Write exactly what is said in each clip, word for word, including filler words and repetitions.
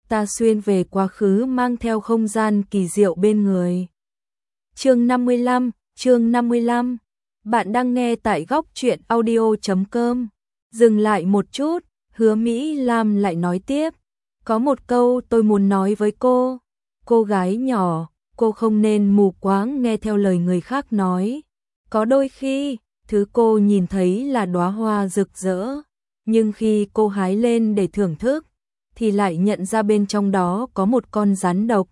ta xuyên về quá khứ mang theo không gian kỳ diệu bên người. Chương năm mươi lăm, chương năm mươi lăm. Bạn đang nghe tại góc truyện audio chấm com. Dừng lại một chút, Hứa Mỹ Lam lại nói tiếp. Có một câu tôi muốn nói với cô. Cô gái nhỏ, cô không nên mù quáng nghe theo lời người khác nói. Có đôi khi, thứ cô nhìn thấy là đóa hoa rực rỡ, nhưng khi cô hái lên để thưởng thức, thì lại nhận ra bên trong đó có một con rắn độc.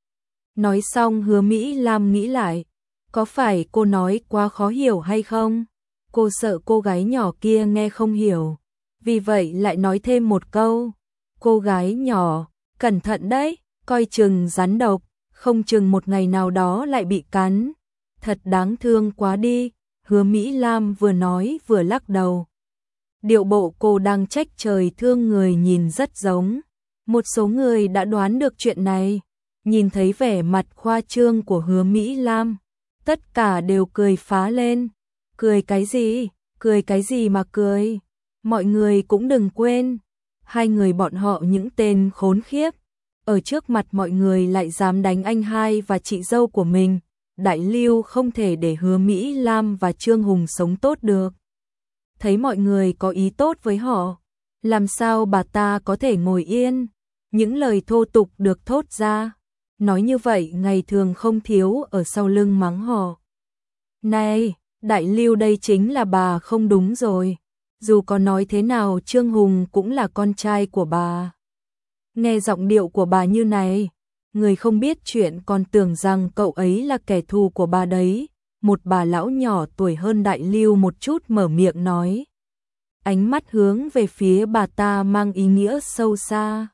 Nói xong Hứa Mỹ Lam nghĩ lại, có phải cô nói quá khó hiểu hay không? Cô sợ cô gái nhỏ kia nghe không hiểu, vì vậy lại nói thêm một câu. Cô gái nhỏ, cẩn thận đấy, coi chừng rắn độc, không chừng một ngày nào đó lại bị cắn. Thật đáng thương quá đi, Hứa Mỹ Lam vừa nói vừa lắc đầu. Điệu bộ cô đang trách trời thương người nhìn rất giống. Một số người đã đoán được chuyện này, nhìn thấy vẻ mặt khoa trương của Hứa Mỹ Lam, tất cả đều cười phá lên. Cười cái gì? Cười cái gì mà cười? Mọi người cũng đừng quên, hai người bọn họ những tên khốn khiếp, ở trước mặt mọi người lại dám đánh anh hai và chị dâu của mình. Đại Lưu không thể để Hứa Mỹ Lam và Trương Hùng sống tốt được. Thấy mọi người có ý tốt với họ, làm sao bà ta có thể ngồi yên? Những lời thô tục được thốt ra, nói như vậy ngày thường không thiếu ở sau lưng mắng họ. Này, Đại Lưu đây chính là bà không đúng rồi. Dù có nói thế nào Trương Hùng cũng là con trai của bà. Nghe giọng điệu của bà như này, người không biết chuyện còn tưởng rằng cậu ấy là kẻ thù của bà đấy. Một bà lão nhỏ tuổi hơn Đại Lưu một chút mở miệng nói. Ánh mắt hướng về phía bà ta mang ý nghĩa sâu xa.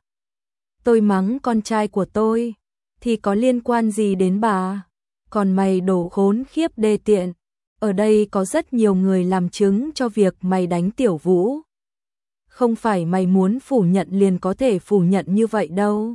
Tôi mắng con trai của tôi, thì có liên quan gì đến bà? Còn mày đồ khốn khiếp đê tiện, ở đây có rất nhiều người làm chứng cho việc mày đánh Tiểu Vũ. Không phải mày muốn phủ nhận liền có thể phủ nhận như vậy đâu.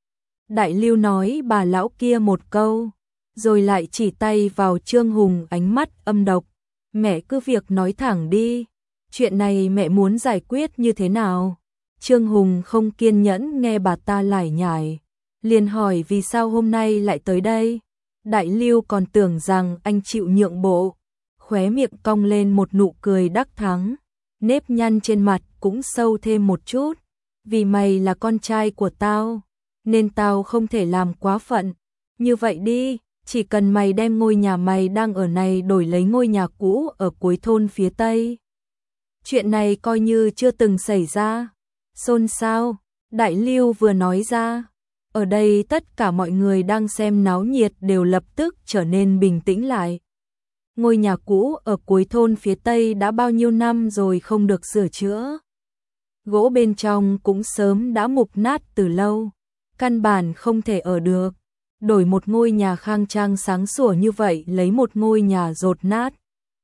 Đại Lưu nói bà lão kia một câu, rồi lại chỉ tay vào Trương Hùng ánh mắt âm độc. Mẹ cứ việc nói thẳng đi, chuyện này mẹ muốn giải quyết như thế nào? Trương Hùng không kiên nhẫn nghe bà ta lải nhải, liền hỏi vì sao hôm nay lại tới đây. Đại Lưu còn tưởng rằng anh chịu nhượng bộ, khóe miệng cong lên một nụ cười đắc thắng, nếp nhăn trên mặt cũng sâu thêm một chút. Vì mày là con trai của tao, nên tao không thể làm quá phận. Như vậy đi, chỉ cần mày đem ngôi nhà mày đang ở này đổi lấy ngôi nhà cũ ở cuối thôn phía Tây. Chuyện này coi như chưa từng xảy ra. Xôn xao, Đại Lưu vừa nói ra, ở đây tất cả mọi người đang xem náo nhiệt đều lập tức trở nên bình tĩnh lại. Ngôi nhà cũ ở cuối thôn phía Tây đã bao nhiêu năm rồi không được sửa chữa. Gỗ bên trong cũng sớm đã mục nát từ lâu, căn bản không thể ở được. Đổi một ngôi nhà khang trang sáng sủa như vậy lấy một ngôi nhà dột nát.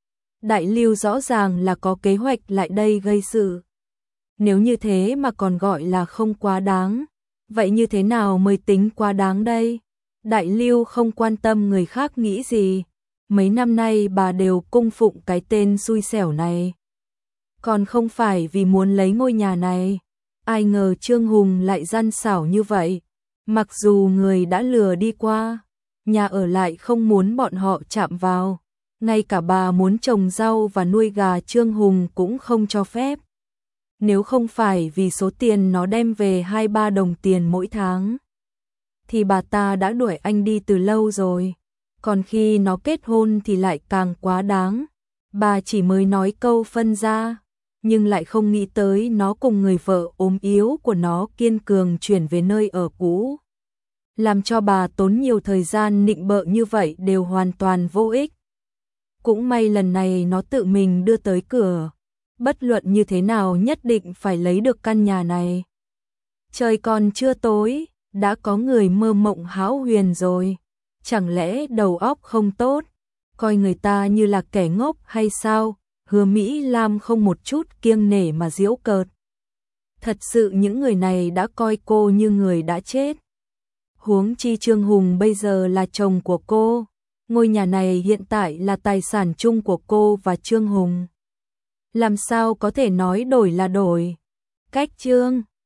Đại Lưu rõ ràng là có kế hoạch lại đây gây sự. Nếu như thế mà còn gọi là không quá đáng, vậy như thế nào mới tính quá đáng đây? Đại Lưu không quan tâm người khác nghĩ gì. Mấy năm nay bà đều cung phụng cái tên xui xẻo này. Còn không phải vì muốn lấy ngôi nhà này. Ai ngờ Trương Hùng lại gian xảo như vậy. Mặc dù người đã lừa đi qua, nhà ở lại không muốn bọn họ chạm vào. Ngay cả bà muốn trồng rau và nuôi gà Trương Hùng cũng không cho phép. Nếu không phải vì số tiền nó đem về hai ba đồng tiền mỗi tháng, thì bà ta đã đuổi anh đi từ lâu rồi. Còn khi nó kết hôn thì lại càng quá đáng. Bà chỉ mới nói câu phân ra, nhưng lại không nghĩ tới nó cùng người vợ ốm yếu của nó kiên cường chuyển về nơi ở cũ. Làm cho bà tốn nhiều thời gian nịnh bợ như vậy đều hoàn toàn vô ích. Cũng may lần này nó tự mình đưa tới cửa. Bất luận như thế nào nhất định phải lấy được căn nhà này. Trời còn chưa tối, đã có người mơ mộng hão huyền rồi. Chẳng lẽ đầu óc không tốt, coi người ta như là kẻ ngốc hay sao? Hứa Mỹ Lam không một chút kiêng nể mà giễu cợt. Thật sự những người này đã coi cô như người đã chết. Huống chi Trương Hùng bây giờ là chồng của cô. Ngôi nhà này hiện tại là tài sản chung của cô và Trương Hùng. Làm sao có thể nói đổi là đổi? Cách Trương